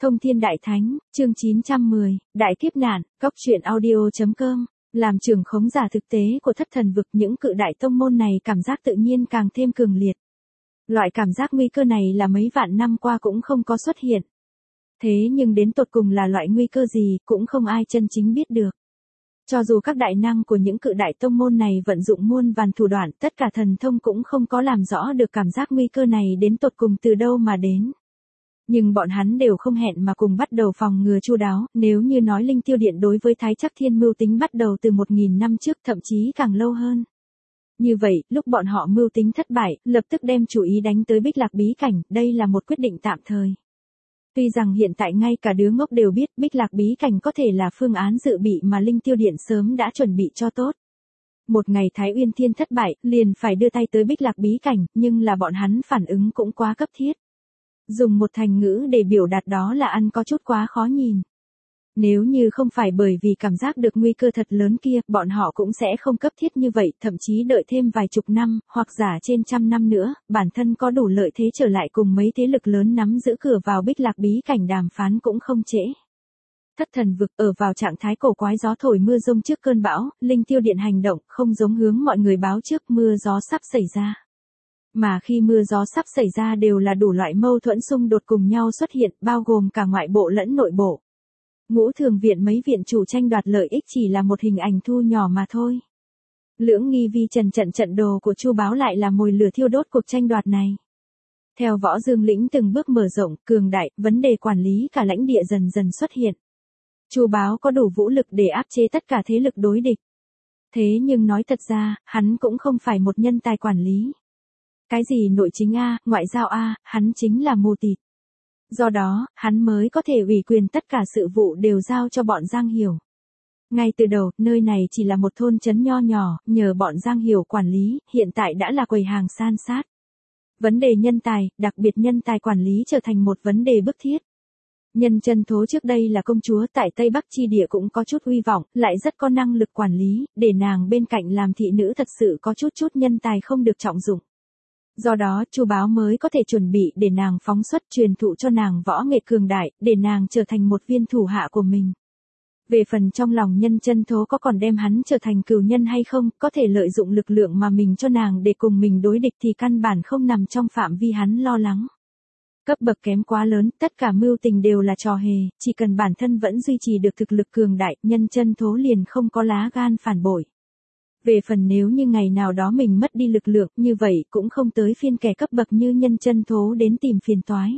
Thông Thiên Đại Thánh, chương 910, Đại Kiếp Nạn, Cóc truyện audio.com. Làm trưởng khống giả thực tế của thất thần vực, những cự đại tông môn này cảm giác tự nhiên càng thêm cường liệt. Loại cảm giác nguy cơ này là mấy vạn năm qua cũng không có xuất hiện. Thế nhưng đến tột cùng là loại nguy cơ gì cũng không ai chân chính biết được. Cho dù các đại năng của những cự đại tông môn này vận dụng muôn vàn thủ đoạn, tất cả thần thông cũng không có làm rõ được cảm giác nguy cơ này đến tột cùng từ đâu mà đến. Nhưng bọn hắn đều không hẹn mà cùng bắt đầu phòng ngừa chu đáo, nếu như nói Linh Tiêu Điện đối với Thái Trắc Thiên mưu tính bắt đầu từ 1000 năm trước, thậm chí càng lâu hơn. Như vậy, lúc bọn họ mưu tính thất bại, lập tức đem chủ ý đánh tới Bích Lạc Bí Cảnh, đây là một quyết định tạm thời. Tuy rằng hiện tại ngay cả đứa ngốc đều biết Bích Lạc Bí Cảnh có thể là phương án dự bị mà Linh Tiêu Điện sớm đã chuẩn bị cho tốt. Một ngày Thái Uyên Thiên thất bại, liền phải đưa tay tới Bích Lạc Bí Cảnh, nhưng là bọn hắn phản ứng cũng quá cấp thiết. Dùng một thành ngữ để biểu đạt đó là ăn có chút quá khó nhìn. Nếu như không phải bởi vì cảm giác được nguy cơ thật lớn kia, bọn họ cũng sẽ không cấp thiết như vậy, thậm chí đợi thêm vài chục năm, hoặc giả trên 100 năm nữa, bản thân có đủ lợi thế trở lại cùng mấy thế lực lớn nắm giữ cửa vào Bích Lạc Bí Cảnh đàm phán cũng không trễ. Thất thần vực ở vào trạng thái cổ quái, gió thổi mưa rông trước cơn bão, Linh Tiêu Điện hành động không giống hướng mọi người báo trước mưa gió sắp xảy ra. Mà khi mưa gió sắp xảy ra đều là đủ loại mâu thuẫn xung đột cùng nhau xuất hiện, bao gồm cả ngoại bộ lẫn nội bộ. Ngũ Thường Viện mấy viện chủ tranh đoạt lợi ích chỉ là một hình ảnh thu nhỏ mà thôi. Lưỡng nghi vi trần trận đồ của Chu Báo lại là mồi lửa thiêu đốt cuộc tranh đoạt này. Theo Võ Dương lĩnh từng bước mở rộng, cường đại, vấn đề quản lý cả lãnh địa dần dần xuất hiện. Chu Báo có đủ vũ lực để áp chế tất cả thế lực đối địch. Thế nhưng nói thật ra, hắn cũng không phải một nhân tài quản lý. Cái gì nội chính A, ngoại giao A, hắn chính là mù tịt. Do đó, hắn mới có thể ủy quyền tất cả sự vụ đều giao cho bọn Giang Hiểu. Ngay từ đầu, nơi này chỉ là một thôn trấn nho nhỏ, nhờ bọn Giang Hiểu quản lý, hiện tại đã là quầy hàng san sát. Vấn đề nhân tài, đặc biệt nhân tài quản lý trở thành một vấn đề bức thiết. Nhân Chân Thố trước đây là công chúa tại Tây Bắc chi địa cũng có chút uy vọng, lại rất có năng lực quản lý, để nàng bên cạnh làm thị nữ thật sự có chút nhân tài không được trọng dụng. Do đó, Chu Báo mới có thể chuẩn bị để nàng phóng xuất, truyền thụ cho nàng võ nghệ cường đại, để nàng trở thành một viên thủ hạ của mình. Về phần trong lòng Nhân Chân Thố có còn đem hắn trở thành cừu nhân hay không, có thể lợi dụng lực lượng mà mình cho nàng để cùng mình đối địch thì căn bản không nằm trong phạm vi hắn lo lắng. Cấp bậc kém quá lớn, tất cả mưu tình đều là trò hề, chỉ cần bản thân vẫn duy trì được thực lực cường đại, Nhân Chân Thố liền không có lá gan phản bội. Về phần nếu như ngày nào đó mình mất đi lực lượng, như vậy cũng không tới phiên kẻ cấp bậc như Nhân Chân Thố đến tìm phiền toái.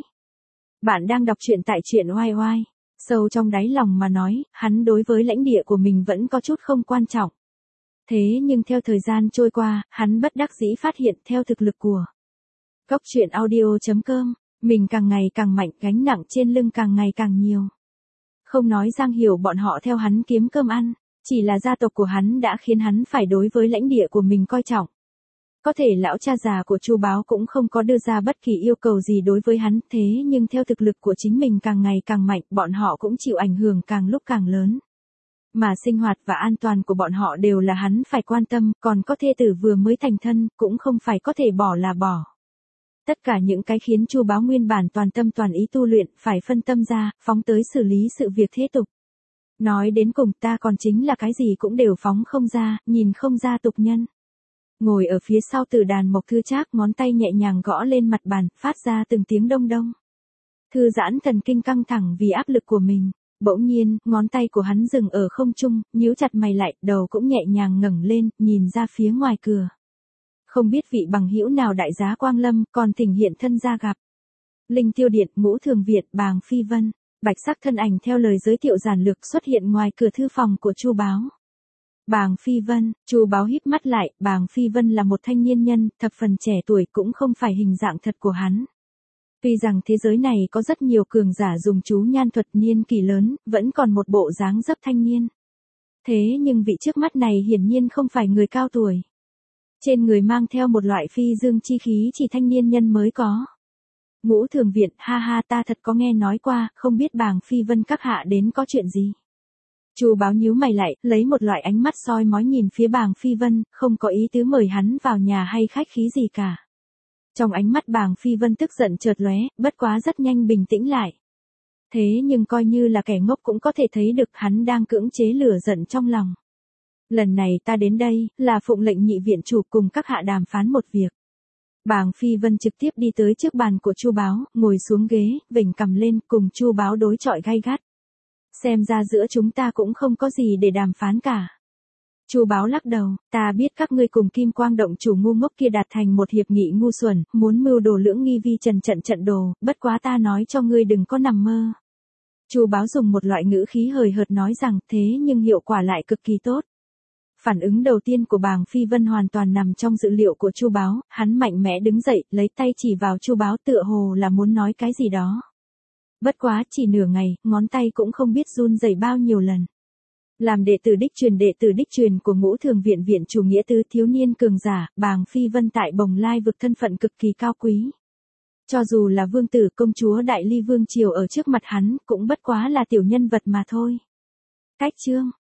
Bạn đang đọc truyện tại truyện oai oai. Sâu trong đáy lòng mà nói, hắn đối với lãnh địa của mình vẫn có chút không quan trọng. Thế nhưng theo thời gian trôi qua, hắn bất đắc dĩ phát hiện theo thực lực của Cóc truyện audio.com, mình càng ngày càng mạnh, gánh nặng trên lưng càng ngày càng nhiều. Không nói Giang Hiểu bọn họ theo hắn kiếm cơm ăn. Chỉ là gia tộc của hắn đã khiến hắn phải đối với lãnh địa của mình coi trọng. Có thể lão cha già của Chu Báo cũng không có đưa ra bất kỳ yêu cầu gì đối với hắn, thế nhưng theo thực lực của chính mình càng ngày càng mạnh, bọn họ cũng chịu ảnh hưởng càng lúc càng lớn. Mà sinh hoạt và an toàn của bọn họ đều là hắn phải quan tâm, còn có thê tử vừa mới thành thân, cũng không phải có thể bỏ là bỏ. Tất cả những cái khiến Chu Báo nguyên bản toàn tâm toàn ý tu luyện, phải phân tâm ra, phóng tới xử lý sự việc thế tục. Nói đến cùng ta còn chính là cái gì cũng đều phóng không ra, nhìn không ra tục nhân. Ngồi ở phía sau Tử Đàn Mộc Thư Trác, ngón tay nhẹ nhàng gõ lên mặt bàn, phát ra từng tiếng đông đông. Thư giãn thần kinh căng thẳng vì áp lực của mình. Bỗng nhiên, ngón tay của hắn dừng ở không trung, nhíu chặt mày lại, đầu cũng nhẹ nhàng ngẩng lên, nhìn ra phía ngoài cửa. Không biết vị bằng hữu nào đại giá quang lâm, còn thỉnh hiện thân ra gặp. Linh Tiêu Điện, Ngũ Thường Viện, Bàng Phi Vân. Bạch sắc thân ảnh theo lời giới thiệu giản lược xuất hiện ngoài cửa thư phòng của Chu Báo. Bàng Phi Vân, Chu Báo híp mắt lại, Bàng Phi Vân là một thanh niên nhân, thập phần trẻ tuổi, cũng không phải hình dạng thật của hắn. Tuy rằng thế giới này có rất nhiều cường giả dùng chú nhan thuật niên kỳ lớn, vẫn còn một bộ dáng dấp thanh niên. Thế nhưng vị trước mắt này hiển nhiên không phải người cao tuổi. Trên người mang theo một loại phi dương chi khí chỉ thanh niên nhân mới có. Ngũ Thường Viện, ha ha, ta thật có nghe nói qua, không biết Bàng Phi Vân các hạ đến có chuyện gì. Chu Báo nhíu mày lại, lấy một loại ánh mắt soi mói nhìn phía Bàng Phi Vân, không có ý tứ mời hắn vào nhà hay khách khí gì cả. Trong ánh mắt Bàng Phi Vân tức giận chợt lóe, bất quá rất nhanh bình tĩnh lại. Thế nhưng coi như là kẻ ngốc cũng có thể thấy được hắn đang cưỡng chế lửa giận trong lòng. Lần này ta đến đây, là phụng lệnh nhị viện chủ cùng các hạ đàm phán một việc. Bàng Phi Vân trực tiếp đi tới trước bàn của Chu Báo, ngồi xuống ghế, vểnh cằm lên, cùng Chu Báo đối chọi gay gắt. Xem ra giữa chúng ta cũng không có gì để đàm phán cả. Chu Báo lắc đầu, ta biết các ngươi cùng Kim Quang động chủ ngu ngốc kia đạt thành một hiệp nghị ngu xuẩn, muốn mưu đồ lưỡng nghi vi trần trận đồ, bất quá ta nói cho ngươi đừng có nằm mơ. Chu Báo dùng một loại ngữ khí hời hợt nói rằng thế nhưng hiệu quả lại cực kỳ tốt. Phản ứng đầu tiên của Bàng Phi Vân hoàn toàn nằm trong dự liệu của Chu Báo, hắn mạnh mẽ đứng dậy, lấy tay chỉ vào Chu Báo tựa hồ là muốn nói cái gì đó. Bất quá chỉ nửa ngày, ngón tay cũng không biết run rẩy bao nhiêu lần. Làm đệ tử đích truyền của Ngũ Thường viện viện chủ nghĩa tứ thiếu niên cường giả, Bàng Phi Vân tại Bồng Lai vực thân phận cực kỳ cao quý. Cho dù là vương tử công chúa Đại Ly Vương Triều ở trước mặt hắn, cũng bất quá là tiểu nhân vật mà thôi. Cách chương